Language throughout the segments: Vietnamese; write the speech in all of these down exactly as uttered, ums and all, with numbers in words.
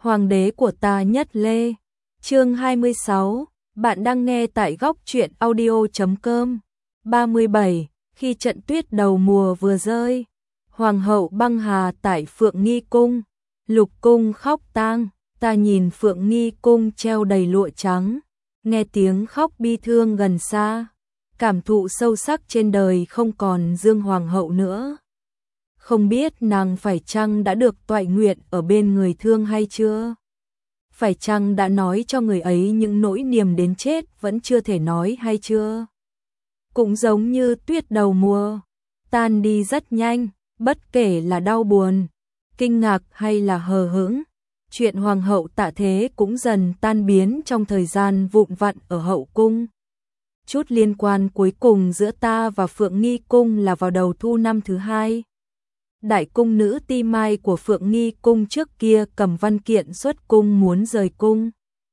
Hoàng đế của ta Nhất Lê. Chương hai mươi sáu, bạn đang nghe tại góc truyện audio chấm com. ba mươi bảy, khi trận tuyết đầu mùa vừa rơi, Hoàng hậu băng hà tại Phượng Nghi cung, Lục cung khóc tang, ta nhìn Phượng Nghi cung treo đầy lụa trắng, nghe tiếng khóc bi thương gần xa, cảm thụ sâu sắc trên đời không còn Dương hoàng hậu nữa. Không biết nàng phải chăng đã được toại nguyện ở bên người thương hay chưa? Phải chăng đã nói cho người ấy những nỗi niềm đến chết vẫn chưa thể nói hay chưa? Cũng giống như tuyết đầu mùa, tan đi rất nhanh, bất kể là đau buồn, kinh ngạc hay là hờ hững. Chuyện hoàng hậu Tạ Thế cũng dần tan biến trong thời gian vụn vặn ở hậu cung. Chút liên quan cuối cùng giữa ta và Phượng Nghi cung là vào đầu thu năm thứ hai. Đại cung nữ Ti Mai của Phượng Nghi cung trước kia cầm văn kiện xuất cung muốn rời cung,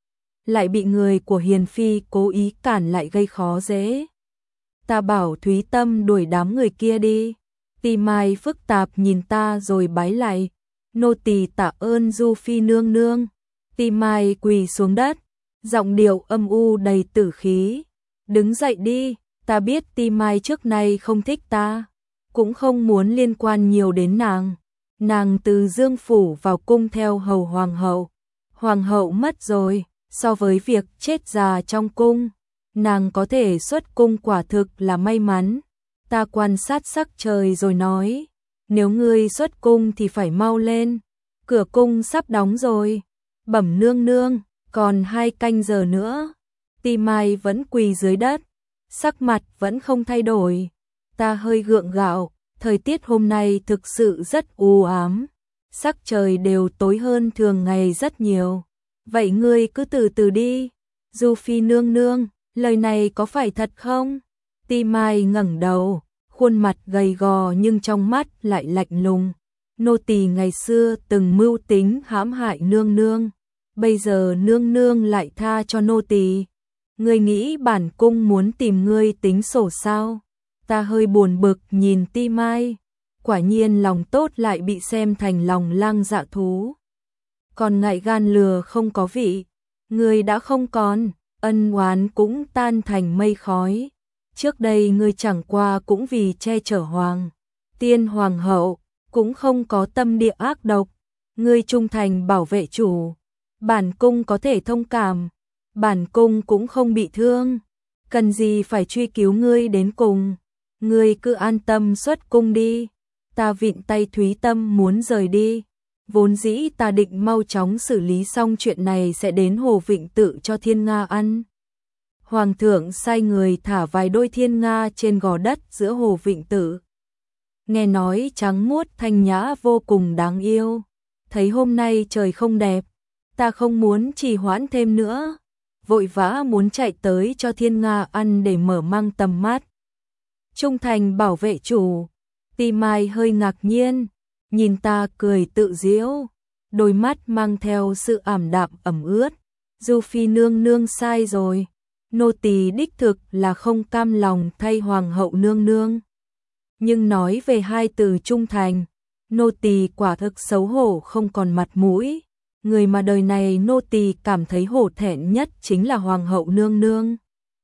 lại bị người của Hiền Phi cố ý cản lại gây khó dễ. Ta bảo Thúy Tâm đuổi đám người kia đi. Ti Mai phức tạp nhìn ta rồi bái lại, nô tỳ tạ ơn Du Phi nương nương. Ti Mai quỳ xuống đất, giọng điệu âm u đầy tử khí. Đứng dậy đi, ta biết Ti Mai trước nay không thích ta, cũng không muốn liên quan nhiều đến nàng. Nàng từ Dương phủ vào cung theo hầu hoàng hậu. Hoàng hậu mất rồi, so với việc chết già trong cung, nàng có thể xuất cung quả thực là may mắn. Ta quan sát sắc trời rồi nói, nếu ngươi xuất cung thì phải mau lên, cửa cung sắp đóng rồi. Bẩm nương nương, còn hai canh giờ nữa. Ti Mai vẫn quỳ dưới đất, sắc mặt vẫn không thay đổi. Ta hơi gượng gạo, thời tiết hôm nay thực sự rất u ám, sắc trời đều tối hơn thường ngày rất nhiều. Vậy ngươi cứ từ từ đi. Du Phi nương nương, lời này có phải thật không? Ti Mai ngẩng đầu, khuôn mặt gầy gò nhưng trong mắt lại lạnh lùng. Nô tỳ ngày xưa từng mưu tính hãm hại nương nương, bây giờ nương nương lại tha cho nô tỳ. Ngươi nghĩ bản cung muốn tìm ngươi tính sổ sao? Ta hơi buồn bực nhìn Ti Mai, quả nhiên lòng tốt lại bị xem thành lòng lang dạ thú. Còn ngại gan lừa không có vị, ngươi đã không còn, ân oán cũng tan thành mây khói. Trước đây ngươi chẳng qua cũng vì che chở hoàng tiên hoàng hậu, cũng không có tâm địa ác độc. Ngươi trung thành bảo vệ chủ, bản cung có thể thông cảm, bản cung cũng không bị thương, cần gì phải truy cứu ngươi đến cùng. Ngươi cứ an tâm xuất cung đi. Ta vịn tay Thúy Tâm muốn rời đi. Vốn dĩ ta định mau chóng xử lý xong chuyện này sẽ đến Hồ Vịnh Tự cho thiên nga ăn. Hoàng thượng sai người thả vài đôi thiên nga trên gò đất giữa Hồ Vịnh Tự. Nghe nói trắng muốt thanh nhã vô cùng đáng yêu. Thấy hôm nay trời không đẹp, ta không muốn trì hoãn thêm nữa, vội vã muốn chạy tới cho thiên nga ăn để mở mang tầm mắt. Trung thành bảo vệ chủ. Ti Mai hơi ngạc nhiên, nhìn ta cười tự giễu, đôi mắt mang theo sự ảm đạm ẩm ướt. Du Phi nương nương sai rồi, nô tỳ đích thực là không cam lòng thay hoàng hậu nương nương. Nhưng nói về hai từ trung thành, nô tỳ quả thực xấu hổ không còn mặt mũi. Người mà đời này nô tỳ cảm thấy hổ thẹn nhất chính là hoàng hậu nương nương.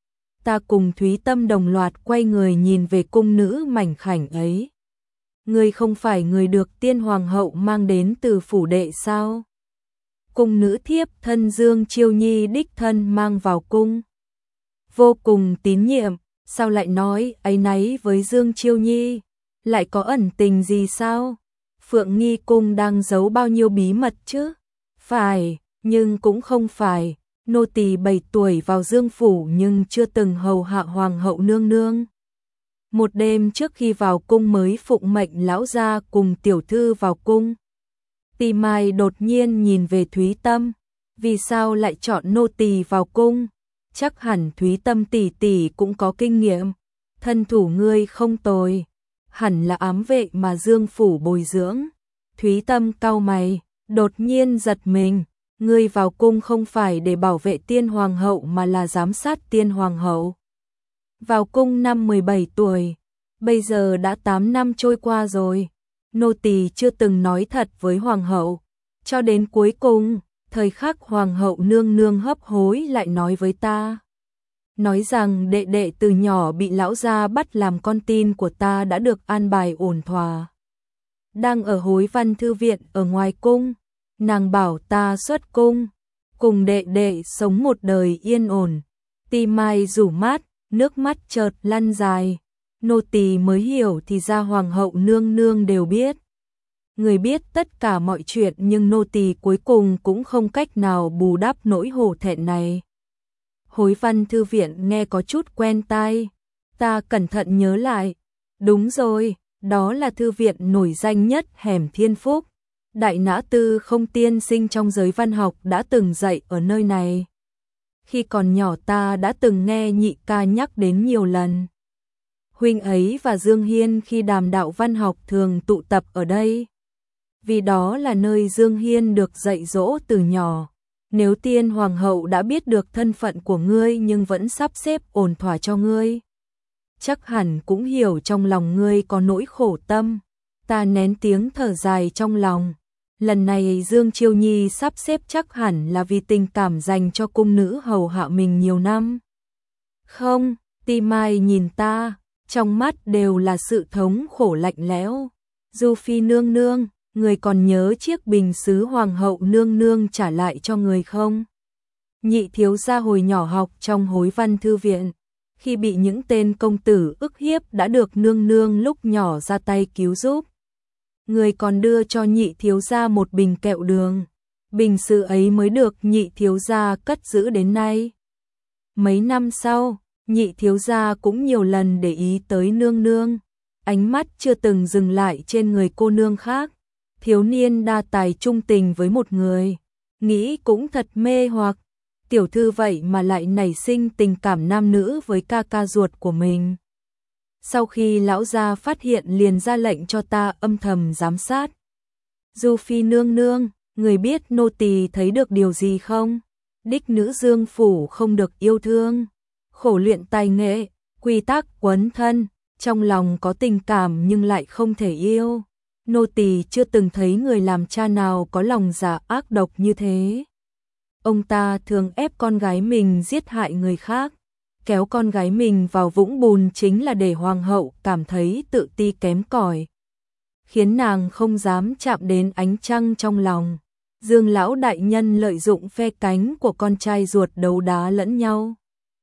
Ta cùng Thúy Tâm đồng loạt quay người nhìn về cung nữ mảnh khảnh ấy. Ngươi không phải người được tiên hoàng hậu mang đến từ phủ đệ sao? Cung nữ thiếp thân Dương Chiêu Nhi đích thân mang vào cung. Vô cùng tín nhiệm, sao lại nói áy náy với Dương Chiêu Nhi? Lại có ẩn tình gì sao? Phượng Nghi cung đang giấu bao nhiêu bí mật chứ? Phải, nhưng cũng không phải. Nô tỳ bảy tuổi vào Dương phủ nhưng chưa từng hầu hạ hoàng hậu nương nương. Một đêm trước khi vào cung mới phụng mệnh lão gia cùng tiểu thư vào cung. Ti Mai đột nhiên nhìn về Thúy Tâm, vì sao lại chọn nô tỳ vào cung? Chắc hẳn Thúy Tâm tỷ tỷ cũng có kinh nghiệm, thân thủ ngươi không tồi, hẳn là ám vệ mà Dương phủ bồi dưỡng. Thúy Tâm cau mày, đột nhiên giật mình. Ngươi vào cung không phải để bảo vệ tiên hoàng hậu mà là giám sát tiên hoàng hậu. Vào cung năm mười bảy tuổi, bây giờ đã tám năm trôi qua rồi. Nô tỳ chưa từng nói thật với hoàng hậu, cho đến cuối cùng, Thời khắc hoàng hậu nương nương hấp hối lại nói với ta. Nói rằng đệ đệ từ nhỏ bị lão gia bắt làm con tin của ta đã được an bài ổn thỏa. Đang ở Hối Văn Thư viện ở ngoài cung, nàng bảo ta xuất cung, cùng đệ đệ sống một đời yên ổn. Ti Mai rủ mắt, nước mắt chợt lăn dài. Nô tỳ mới hiểu thì ra hoàng hậu nương nương đều biết. Người biết tất cả mọi chuyện nhưng nô tỳ cuối cùng cũng không cách nào bù đắp nỗi hổ thẹn này. Hối Văn Thư viện nghe có chút quen tai, ta cẩn thận nhớ lại. Đúng rồi, đó là thư viện nổi danh nhất hẻm Thiên Phúc. Đại Nã Tư Không tiên sinh trong giới văn học đã từng dạy ở nơi này. Khi còn nhỏ ta đã từng nghe nhị ca nhắc đến nhiều lần. Huynh ấy và Dương Hiên khi đàm đạo văn học thường tụ tập ở đây. Vì đó là nơi Dương Hiên được dạy dỗ từ nhỏ. Nếu tiên hoàng hậu đã biết được thân phận của ngươi nhưng vẫn sắp xếp ổn thỏa cho ngươi, chắc hẳn cũng hiểu trong lòng ngươi có nỗi khổ tâm. Ta nén tiếng thở dài trong lòng. Lần này Dương Chiêu Nhi sắp xếp chắc hẳn là vì tình cảm dành cho cung nữ hầu hạ mình nhiều năm. Không, Ti Mai nhìn ta, trong mắt đều là sự thống khổ lạnh lẽo. Du Phi nương nương, người còn nhớ chiếc bình sứ hoàng hậu nương nương trả lại cho người không? Nhị thiếu gia hồi nhỏ học trong Hối Văn Thư viện, khi bị những tên công tử ức hiếp đã được nương nương lúc nhỏ ra tay cứu giúp. Người còn đưa cho nhị thiếu gia một bình kẹo đường. Bình sứ ấy mới được nhị thiếu gia cất giữ đến nay. Mấy năm sau, nhị thiếu gia cũng nhiều lần để ý tới nương nương. Ánh mắt chưa từng dừng lại trên người cô nương khác. Thiếu niên đa tài trung tình với một người, nghĩ cũng thật mê hoặc. Tiểu thư vậy mà lại nảy sinh tình cảm nam nữ với ca ca ruột của mình. Sau khi lão gia phát hiện liền ra lệnh cho ta âm thầm giám sát. Du Phi nương nương, người biết nô tỳ thấy được điều gì không? Đích nữ Dương phủ không được yêu thương, khổ luyện tài nghệ, quy tắc quấn thân, trong lòng có tình cảm nhưng lại không thể yêu. Nô tỳ chưa từng thấy người làm cha nào có lòng dạ ác độc như thế. Ông ta thường ép con gái mình giết hại người khác, kéo con gái mình vào vũng bùn chính là để hoàng hậu cảm thấy tự ti kém cỏi, khiến nàng không dám chạm đến ánh trăng trong lòng. Dương lão đại nhân lợi dụng phe cánh của con trai ruột đấu đá lẫn nhau,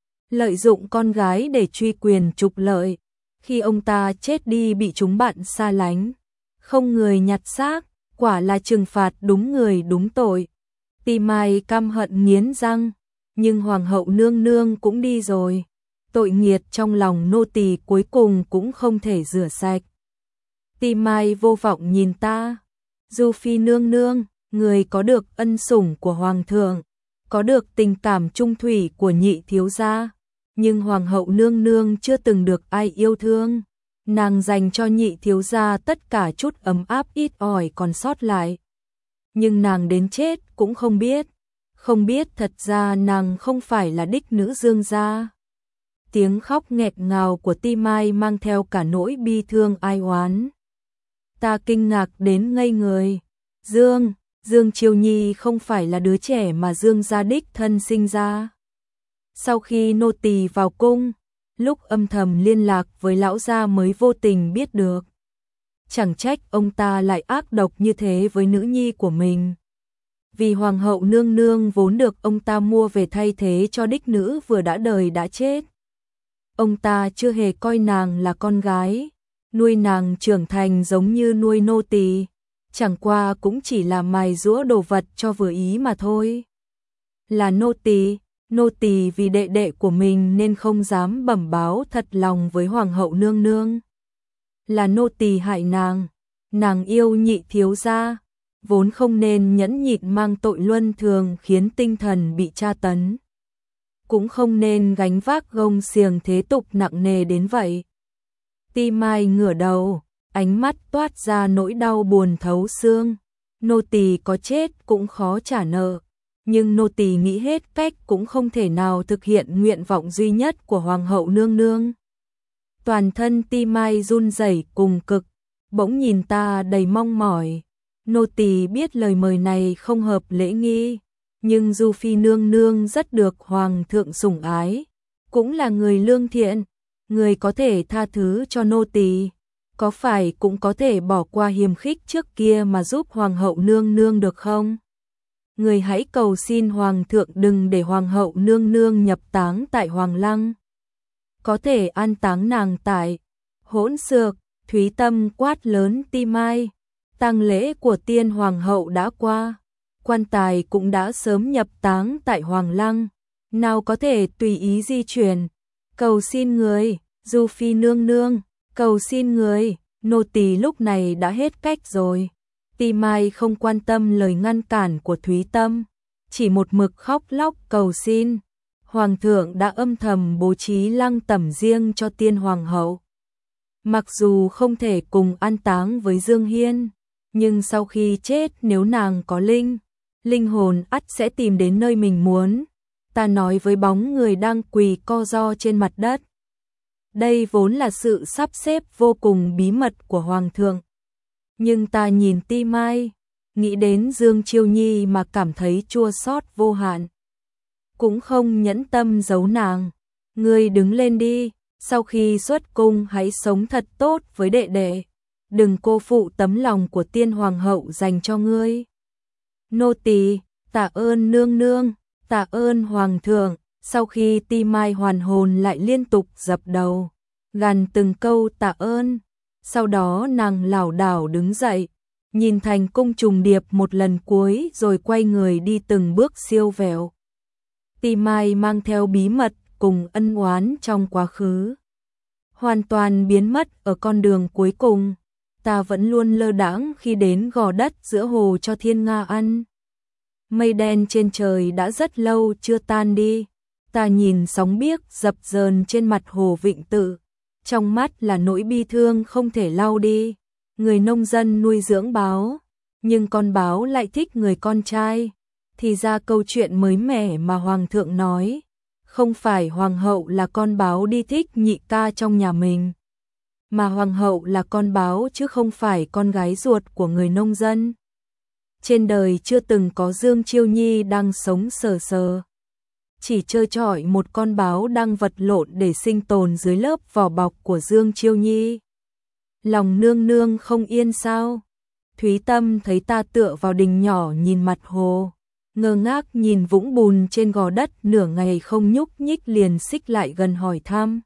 lợi dụng con gái để truy quyền trục lợi. Khi ông ta chết đi bị chúng bạn xa lánh, không người nhặt xác, quả là trừng phạt đúng người đúng tội. Ti Mai căm hận nghiến răng, nhưng hoàng hậu nương nương cũng đi rồi, tội nghiệt trong lòng nô tỳ cuối cùng cũng không thể rửa sạch. Ti Mai vô vọng nhìn ta. Du Phi nương nương, người có được ân sủng của hoàng thượng, có được tình cảm trung thủy của nhị thiếu gia, nhưng hoàng hậu nương nương chưa từng được ai yêu thương. Nàng dành cho nhị thiếu gia tất cả chút ấm áp ít ỏi còn sót lại. Nhưng nàng đến chết cũng không biết, không biết thật ra nàng không phải là đích nữ Dương gia. Tiếng khóc nghẹt ngào của Ti Mai mang theo cả nỗi bi thương ai oán. Ta kinh ngạc đến ngây người. Dương, Dương Chiêu Nhi không phải là đứa trẻ mà Dương gia đích thân sinh ra. Sau khi nô tỳ vào cung, lúc âm thầm liên lạc với lão gia mới vô tình biết được. Chẳng trách ông ta lại ác độc như thế với nữ nhi của mình. Vì hoàng hậu nương nương vốn được ông ta mua về thay thế cho đích nữ vừa đã đời đã chết. Ông ta chưa hề coi nàng là con gái, nuôi nàng trưởng thành giống như nuôi nô tỳ, chẳng qua cũng chỉ là mài giũa đồ vật cho vừa ý mà thôi. Là nô tỳ, nô tỳ vì đệ đệ của mình nên không dám bẩm báo thật lòng với hoàng hậu nương nương. Là nô tỳ hại nàng, nàng yêu nhị thiếu gia, vốn không nên nhẫn nhịn mang tội luân thường khiến tinh thần bị tra tấn. Cũng không nên gánh vác gông xiềng thế tục nặng nề đến vậy. Ti Mai ngửa đầu, ánh mắt toát ra nỗi đau buồn thấu xương. Nô tỳ có chết cũng khó trả nợ, nhưng nô tỳ nghĩ hết cách cũng không thể nào thực hiện nguyện vọng duy nhất của hoàng hậu nương nương. Toàn thân Ti Mai run rẩy cùng cực, bỗng nhìn ta đầy mong mỏi. Nô tỳ biết lời mời này không hợp lễ nghi, Nhưng Du Phi nương nương rất được hoàng thượng sủng ái, cũng là người lương thiện, người có thể tha thứ cho nô tỳ, có phải cũng có thể bỏ qua hiềm khích trước kia mà giúp hoàng hậu nương nương được không? Người hãy cầu xin hoàng thượng đừng để hoàng hậu nương nương nhập táng tại Hoàng Lăng. Có thể an táng nàng tại Hỗn Xược. Thúy Tâm quát lớn Ti Mai, tang lễ của tiên hoàng hậu đã qua, quan tài cũng đã sớm nhập táng tại Hoàng Lăng, nào có thể tùy ý di chuyển. Cầu xin người, Du Phi nương nương, cầu xin người, nô tỳ lúc này đã hết cách rồi. Ti Mai không quan tâm lời ngăn cản của Thúy Tâm, chỉ một mực khóc lóc cầu xin. Hoàng thượng đã âm thầm bố trí lăng tẩm riêng cho tiên hoàng hậu. Mặc dù không thể cùng an táng với Dương Hiên, nhưng sau khi chết nếu nàng có linh, linh hồn ắt sẽ tìm đến nơi mình muốn. Ta nói với bóng người đang quỳ co ro trên mặt đất. Đây vốn là sự sắp xếp vô cùng bí mật của Hoàng thượng. Nhưng ta nhìn Ti Mai, nghĩ đến Dương Chiêu Nhi mà cảm thấy chua xót vô hạn. Cũng không nhẫn tâm giấu nàng. Ngươi đứng lên đi, sau khi xuất cung hãy sống thật tốt với đệ đệ. Đừng cô phụ tấm lòng của tiên hoàng hậu dành cho ngươi. Nô tỳ tạ ơn nương nương, tạ ơn hoàng thượng. Sau khi Ti Mai hoàn hồn lại liên tục dập đầu, gằn từng câu tạ ơn. Sau đó nàng lảo đảo đứng dậy, nhìn thành cung trùng điệp một lần cuối rồi quay người đi từng bước siêu vẹo. Ti Mai mang theo bí mật cùng ân oán trong quá khứ, hoàn toàn biến mất ở con đường cuối cùng. Ta vẫn luôn lơ đãng khi đến gò đất giữa hồ cho Thiên Nga ăn. Mây đen trên trời đã rất lâu chưa tan đi. Ta nhìn sóng biếc dập dờn trên mặt hồ Vịnh Tự, trong mắt là nỗi bi thương không thể lau đi. Người nông dân nuôi dưỡng báo, nhưng con báo lại thích người con trai. Thì ra câu chuyện mới mẻ mà hoàng thượng nói, không phải hoàng hậu là con báo đi thích nhị ca trong nhà mình, mà hoàng hậu là con báo chứ không phải con gái ruột của người nông dân. Trên đời chưa từng có Dương Chiêu Nhi đang sống sờ sờ, chỉ trơ trọi một con báo đang vật lộn để sinh tồn dưới lớp vỏ bọc của Dương Chiêu Nhi. Lòng nương nương không yên sao? Thúy Tâm thấy ta tựa vào đình nhỏ nhìn mặt hồ, ngơ ngác nhìn vũng bùn trên gò đất nửa ngày không nhúc nhích, liền xích lại gần hỏi thăm.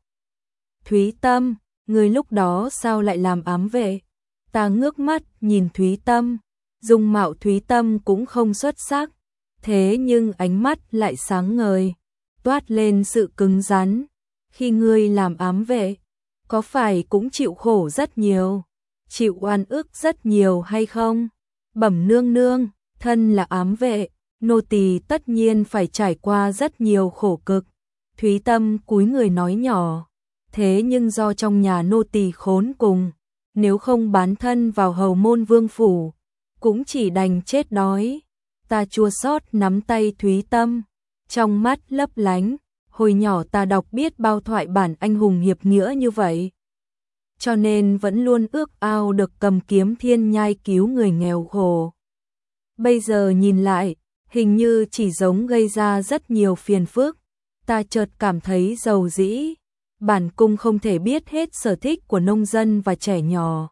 Thúy Tâm, người lúc đó sao lại làm ám vệ? Ta ngước mắt nhìn Thúy Tâm, dung mạo Thúy Tâm cũng không xuất sắc, thế nhưng ánh mắt lại sáng ngời, toát lên sự cứng rắn. Khi ngươi làm ám vệ, có phải cũng chịu khổ rất nhiều, chịu oan ức rất nhiều hay không? Bẩm nương nương, thân là ám vệ, nô tỳ tất nhiên phải trải qua rất nhiều khổ cực. Thúy Tâm cúi người nói nhỏ, thế nhưng do trong nhà nô tỳ khốn cùng, nếu không bán thân vào hầu môn vương phủ, cũng chỉ đành chết đói. Ta chua xót nắm tay Thúy Tâm, trong mắt lấp lánh. Hồi nhỏ ta đọc biết bao thoại bản anh hùng hiệp nghĩa như vậy, cho nên vẫn luôn ước ao được cầm kiếm thiên nhai cứu người nghèo khổ. Bây giờ nhìn lại, hình như chỉ giống gây ra rất nhiều phiền phức. Ta chợt cảm thấy giàu dĩ. Bản cung không thể biết hết sở thích của nông dân và trẻ nhỏ.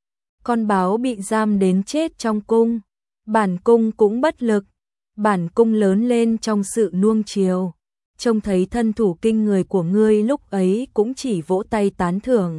Con báo bị giam đến chết trong cung, bản cung cũng bất lực. Bản cung lớn lên trong sự nuông chiều, trông thấy thân thủ kinh người của ngươi lúc ấy cũng chỉ vỗ tay tán thưởng,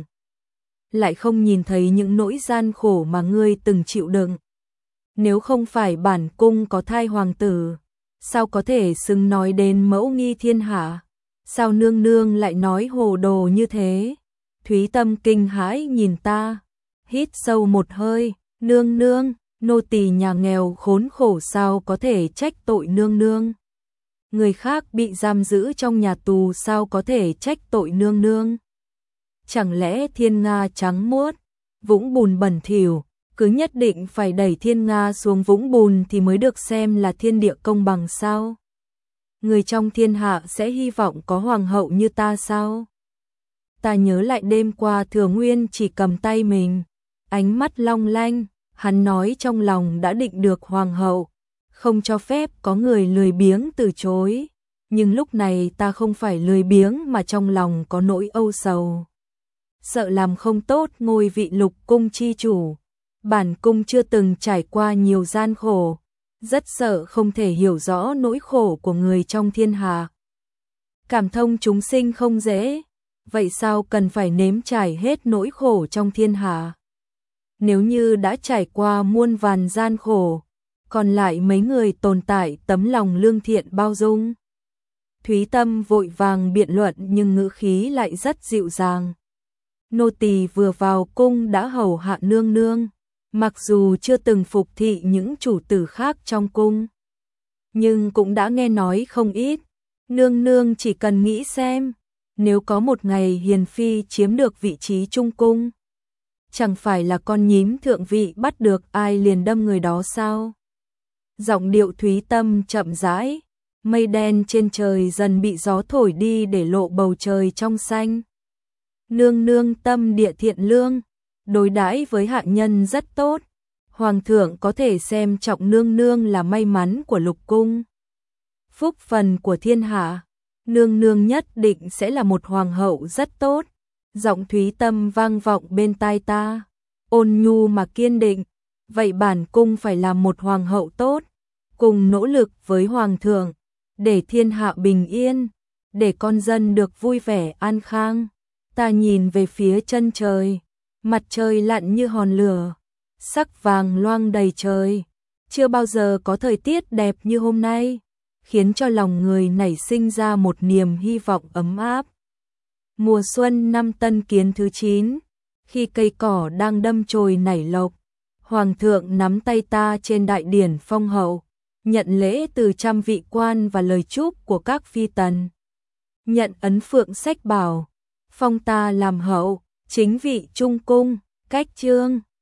lại không nhìn thấy những nỗi gian khổ mà ngươi từng chịu đựng. Nếu không phải bản cung có thai hoàng tử, sao có thể xứng nói đến mẫu nghi thiên hạ? Sao nương nương lại nói hồ đồ như thế? Thúy Tâm kinh hãi nhìn ta, hít sâu một hơi, nương nương, nô tỳ nhà nghèo khốn khổ sao có thể trách tội nương nương? Người khác bị giam giữ trong nhà tù sao có thể trách tội nương nương? Chẳng lẽ Thiên Nga trắng muốt, vũng bùn bẩn thỉu, cứ nhất định phải đẩy Thiên Nga xuống vũng bùn thì mới được xem là thiên địa công bằng sao? Người trong thiên hạ sẽ hy vọng có hoàng hậu như ta sao? Ta nhớ lại đêm qua Thừa Nguyên chỉ cầm tay mình, ánh mắt long lanh, hắn nói trong lòng đã định được hoàng hậu, không cho phép có người lười biếng từ chối. Nhưng lúc này ta không phải lười biếng mà trong lòng có nỗi âu sầu. Sợ làm không tốt ngôi vị lục cung chi chủ. Bản cung chưa từng trải qua nhiều gian khổ, rất sợ không thể hiểu rõ nỗi khổ của người trong thiên hạ. Cảm thông chúng sinh không dễ, vậy sao cần phải nếm trải hết nỗi khổ trong thiên hạ? Nếu như đã trải qua muôn vàn gian khổ, còn lại mấy người tồn tại tấm lòng lương thiện bao dung. Thúy Tâm vội vàng biện luận nhưng ngữ khí lại rất dịu dàng. Nô tỳ vừa vào cung đã hầu hạ nương nương, mặc dù chưa từng phục thị những chủ tử khác trong cung, nhưng cũng đã nghe nói không ít. Nương nương chỉ cần nghĩ xem, nếu có một ngày Hiền Phi chiếm được vị trí trung cung, chẳng phải là con nhím thượng vị bắt được ai liền đâm người đó sao? Giọng điệu Thúy Tâm chậm rãi, mây đen trên trời dần bị gió thổi đi để lộ bầu trời trong xanh. Nương nương tâm địa thiện lương, đối đãi với hạ nhân rất tốt. Hoàng thượng có thể xem trọng nương nương là may mắn của lục cung, phúc phần của thiên hạ. Nương nương nhất định sẽ là một hoàng hậu rất tốt. Giọng Thúy Tâm vang vọng bên tai ta, ôn nhu mà kiên định. Vậy bản cung phải làm một hoàng hậu tốt, cùng nỗ lực với hoàng thượng, để thiên hạ bình yên, để con dân được vui vẻ an khang. Ta nhìn về phía chân trời, mặt trời lặn như hòn lửa, sắc vàng loang đầy trời. Chưa bao giờ có thời tiết đẹp như hôm nay, khiến cho lòng người nảy sinh ra một niềm hy vọng ấm áp. Mùa xuân năm Tân Kiến thứ chín, khi cây cỏ đang đâm chồi nảy lộc, Hoàng thượng nắm tay ta trên đại điển phong hậu, nhận lễ từ trăm vị quan và lời chúc của các phi tần. Nhận ấn phượng sách bảo, phong ta làm hậu, chính vị trung cung, cách chương.